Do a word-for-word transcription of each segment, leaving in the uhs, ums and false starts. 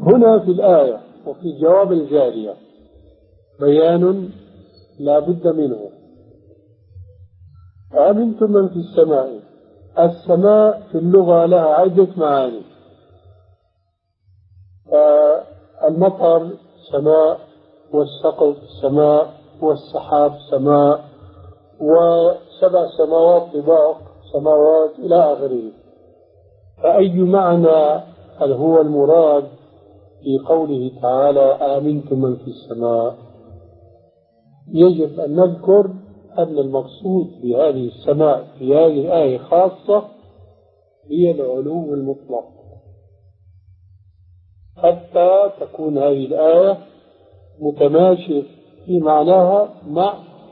هنا في الآية وفي جواب الجارية بيان لا بد منه. أمنتم من في السماء. السماء في اللغة لها عدة معاني. المطر سماء، والسقف سماء، والسحاب سماء، وسبع سماوات طباق سماوات إلى آخره. فأي معنى هل هو المراد في قوله تعالى آمنتم من في السماء؟ يجب أن نذكر أن المقصود بهذه السماء في هذه الآية خاصة هي العلو المطلق، حتى تكون هذه الآية متماشية في معناها مع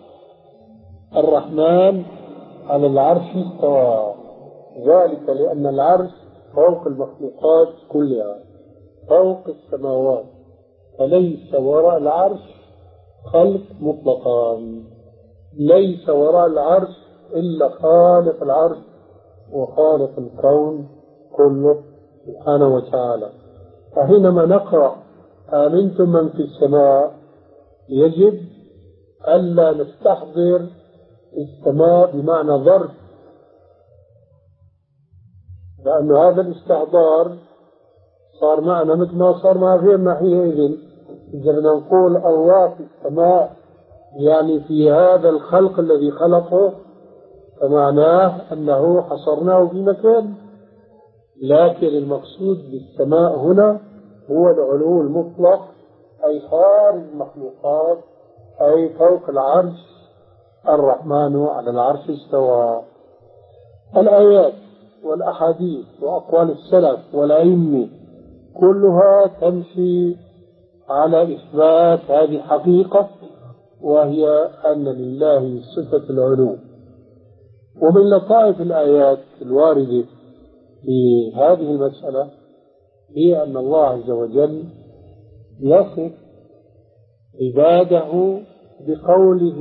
الرحمن على العرش استوى، ذلك لأن العرش فوق المخلوقات كلها، فوق السماوات، فليس وراء العرش خلق مطلقا، ليس وراء العرش إلا خالق العرش وخالق الكون كله سبحانه وتعالى. فحينما نقرأ آمنتم من في السماء يجب ألا نستحضر السماء بمعنى ظرف، لأن هذا الاستحضار صار معنا مثل ما صار مع غيرنا حينئذ. إذا نقول الله في السماء يعني في هذا الخلق الذي خلقه، فمعناه أنه حصرناه في مكان، لكن المقصود بالسماء هنا هو العلو المطلق، أي خارج المخلوقات، أي فوق العرش، الرحمن على العرش استوى. الآيات والأحاديث وأقوال السلف والأئمة كلها تمشي على إثبات هذه الحقيقة، وهي أن لله صفة العلو. ومن لطائف الآيات الواردة في هذه المسألة هي أن الله عز وجل يصف عباده بقوله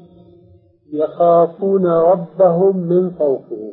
يخافون ربهم من فوقهم،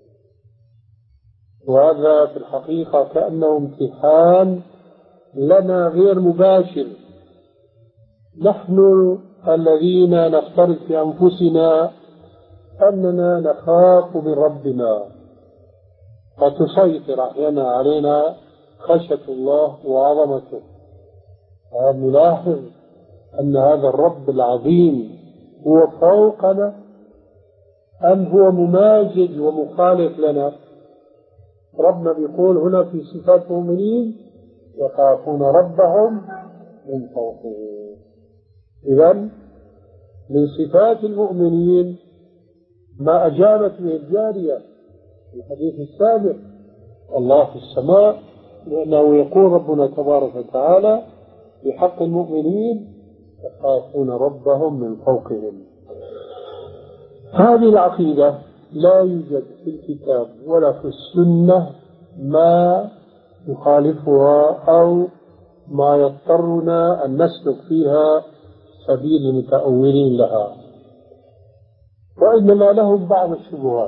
وهذا في الحقيقة كأنه امتحان لنا غير مباشر. نحن الذين نفترض في أنفسنا أننا نخاف من ربنا، فتسيطر أحيانا علينا خشية الله وعظمته، ونلاحظ أن هذا الرب العظيم هو فوقنا أم هو مماجد ومخالف لنا. ربنا بيقول هنا في صفات المؤمنين يخافون ربهم من فوقهم. إذن من صفات المؤمنين ما أجابت به الجارية في الحديث السابق الله في السماء، لأنه يقول ربنا تبارك وتعالى بحق المؤمنين يخافون ربهم من فوقهم. هذه العقيدة لا يوجد في الكتاب ولا في السنة ما يخالفها أو ما يضطرنا أن نسلك فيها سبيل المتأولين لها، وإنما لهم بعض الشبهات.